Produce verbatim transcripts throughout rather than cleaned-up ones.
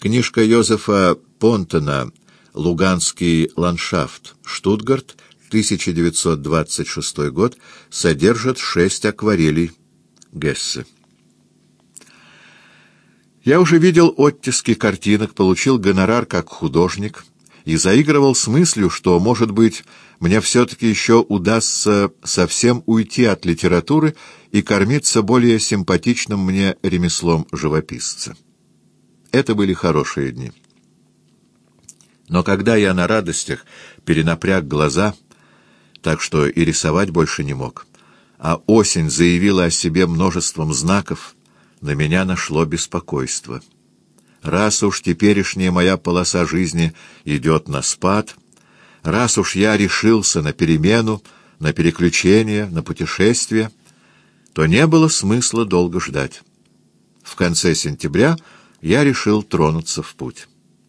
Книжка Йозефа Понтена «Луганский ландшафт», Штутгарт, тысяча девятьсот двадцать шестой год, содержит шесть акварелей Гессе. Я уже видел оттиски картинок, получил гонорар как художник и заигрывал с мыслью, что, может быть, мне все-таки еще удастся совсем уйти от литературы и кормиться более симпатичным мне ремеслом живописца. Это были хорошие дни. Но когда я на радостях перенапряг глаза, так что и рисовать больше не мог, а осень заявила о себе множеством знаков, на меня нашло беспокойство. Раз уж теперешняя моя полоса жизни идет на спад, раз уж я решился на перемену, на переключение, на путешествие, то не было смысла долго ждать. В конце сентября я решил тронуться в путь.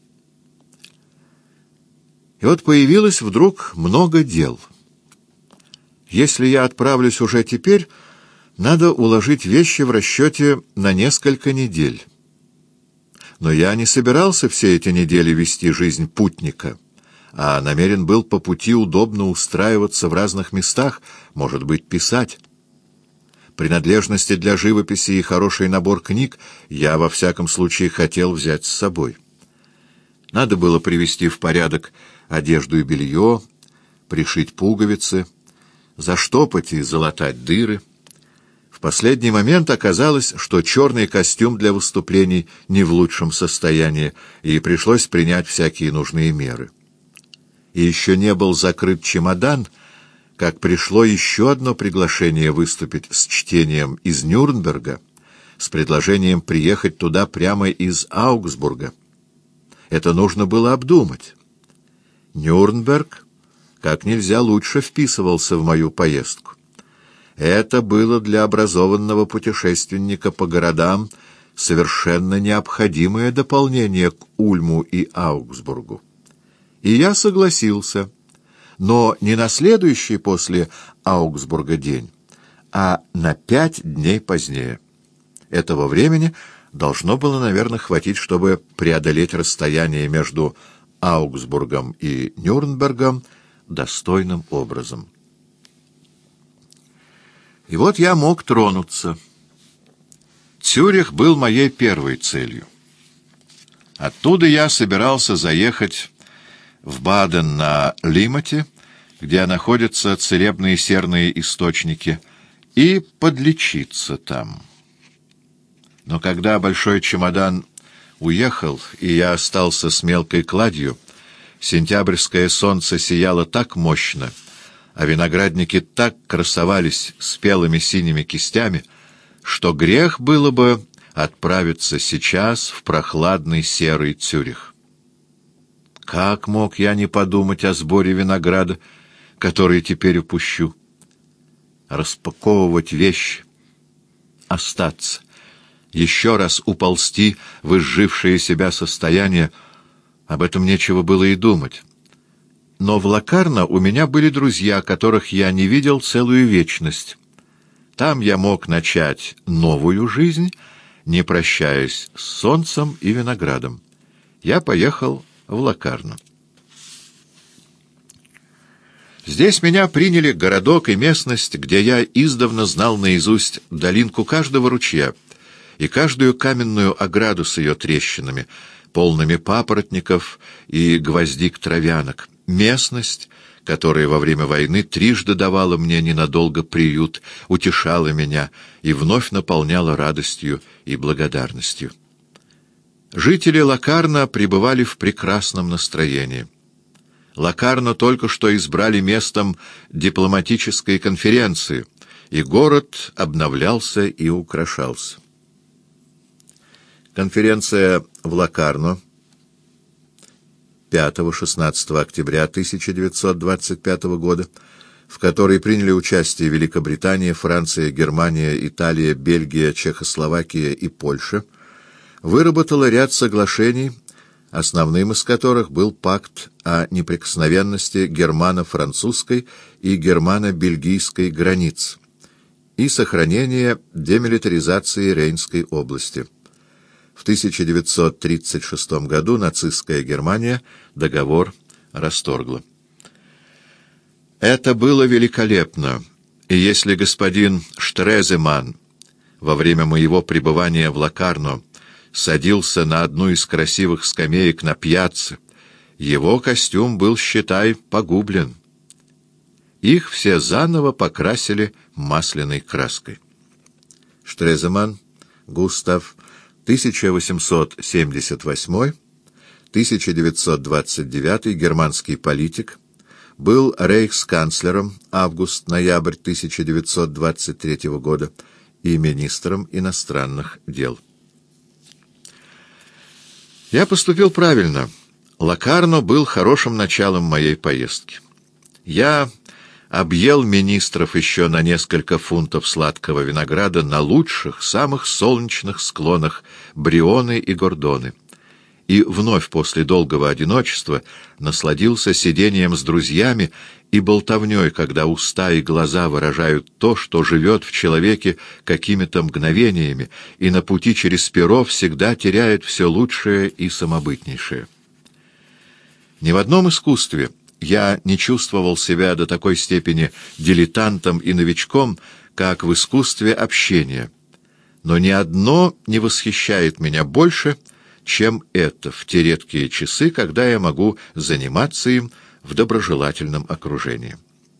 И вот появилось вдруг много дел. Если я отправлюсь уже теперь, надо уложить вещи в расчете на несколько недель. Но я не собирался все эти недели вести жизнь путника, а намерен был по пути удобно устраиваться в разных местах, может быть, писать. Принадлежности для живописи и хороший набор книг я во всяком случае хотел взять с собой. Надо было привести в порядок одежду и белье, пришить пуговицы, заштопать и залатать дыры. В последний момент оказалось, что черный костюм для выступлений не в лучшем состоянии, и пришлось принять всякие нужные меры. И еще не был закрыт чемодан, как пришло еще одно приглашение выступить с чтением из Нюрнберга, с предложением приехать туда прямо из Аугсбурга. Это нужно было обдумать. Нюрнберг как нельзя лучше вписывался в мою поездку. Это было для образованного путешественника по городам совершенно необходимое дополнение к Ульму и Аугсбургу. И я согласился, но не на следующий после Аугсбурга день, а на пять дней позднее. Этого времени должно было, наверное, хватить, чтобы преодолеть расстояние между Аугсбургом и Нюрнбергом достойным образом. И вот я мог тронуться. Цюрих был моей первой целью. Оттуда я собирался заехать в Баден на Лимате, где находятся целебные серные источники, и подлечиться там. Но когда большой чемодан уехал, и я остался с мелкой кладью, сентябрьское солнце сияло так мощно, а виноградники так красовались спелыми синими кистями, что грех было бы отправиться сейчас в прохладный серый Цюрих. Как мог я не подумать о сборе винограда, который теперь упущу? Распаковывать вещи, остаться, еще раз уползти в изжившее себя состояние, об этом нечего было и думать. Но в Локарно у меня были друзья, которых я не видел целую вечность. Там я мог начать новую жизнь, не прощаясь с солнцем и виноградом. Я поехал в Локарно. Здесь меня приняли городок и местность, где я издавна знал наизусть долинку каждого ручья и каждую каменную ограду с ее трещинами, полными папоротников и гвоздик-травянок. Местность, которая во время войны трижды давала мне ненадолго приют, утешала меня и вновь наполняла радостью и благодарностью. Жители Локарно пребывали в прекрасном настроении. Локарно только что избрали местом дипломатической конференции, и город обновлялся и украшался. Конференция в Локарно пятого-шестнадцатого октября тысяча девятьсот двадцать пятого года, в которой приняли участие Великобритания, Франция, Германия, Италия, Бельгия, Чехословакия и Польша, выработала ряд соглашений, основным из которых был пакт о неприкосновенности германо-французской и германо-бельгийской границ и сохранение демилитаризации Рейнской области. В тысяча девятьсот тридцать шестом году нацистская Германия договор расторгла. Это было великолепно, и если господин Штреземан во время моего пребывания в Локарно садился на одну из красивых скамеек на пьяцце, его костюм был, считай, погублен. Их все заново покрасили масляной краской. Штреземан Густав, тысяча восемьсот семьдесят восьмой — тысяча девятьсот двадцать девятый, германский политик, был рейхсканцлером август-ноябрь тысяча девятьсот двадцать третьего года и министром иностранных дел. Я поступил правильно. Локарно был хорошим началом моей поездки. Я объел министров еще на несколько фунтов сладкого винограда на лучших, самых солнечных склонах Брионы и Гордоны, и вновь после долгого одиночества насладился сидением с друзьями и болтовней, когда уста и глаза выражают то, что живет в человеке какими-то мгновениями, и на пути через перо всегда теряет все лучшее и самобытнейшее. Ни в одном искусстве я не чувствовал себя до такой степени дилетантом и новичком, как в искусстве общения. Но ни одно не восхищает меня больше, чем это в те редкие часы, когда я могу заниматься им в доброжелательном окружении.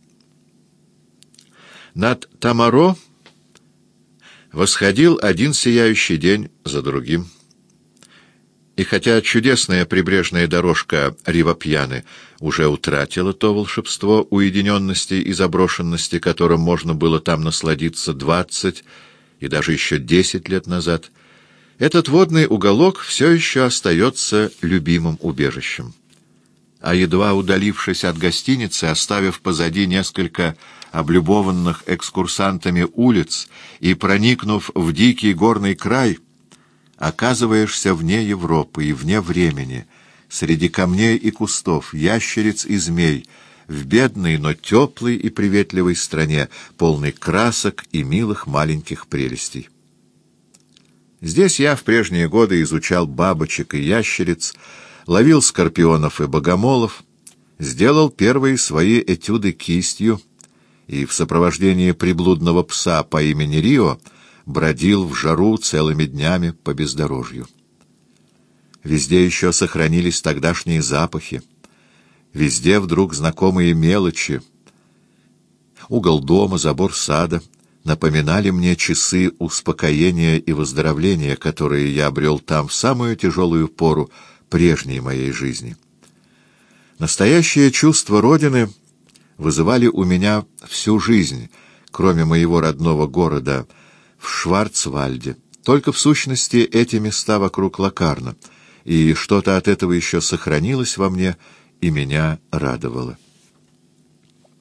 Над Тамаро восходил один сияющий день за другим. И хотя чудесная прибрежная дорожка Ривапьяны уже утратила то волшебство уединенности и заброшенности, которым можно было там насладиться двадцать и даже еще десять лет назад, этот водный уголок все еще остается любимым убежищем. А едва удалившись от гостиницы, оставив позади несколько облюбованных экскурсантами улиц и проникнув в дикий горный край, оказываешься вне Европы и вне времени, среди камней и кустов, ящериц и змей, в бедной, но теплой и приветливой стране, полной красок и милых маленьких прелестей. Здесь я в прежние годы изучал бабочек и ящериц, ловил скорпионов и богомолов, сделал первые свои этюды кистью и в сопровождении приблудного пса по имени Рио бродил в жару целыми днями по бездорожью. Везде еще сохранились тогдашние запахи, везде вдруг знакомые мелочи. Угол дома, забор сада напоминали мне часы успокоения и выздоровления, которые я обрел там в самую тяжелую пору прежней моей жизни. Настоящее чувство Родины вызывали у меня всю жизнь, кроме моего родного города, в Шварцвальде. Только в сущности эти места вокруг Локарно, и что-то от этого еще сохранилось во мне и меня радовало.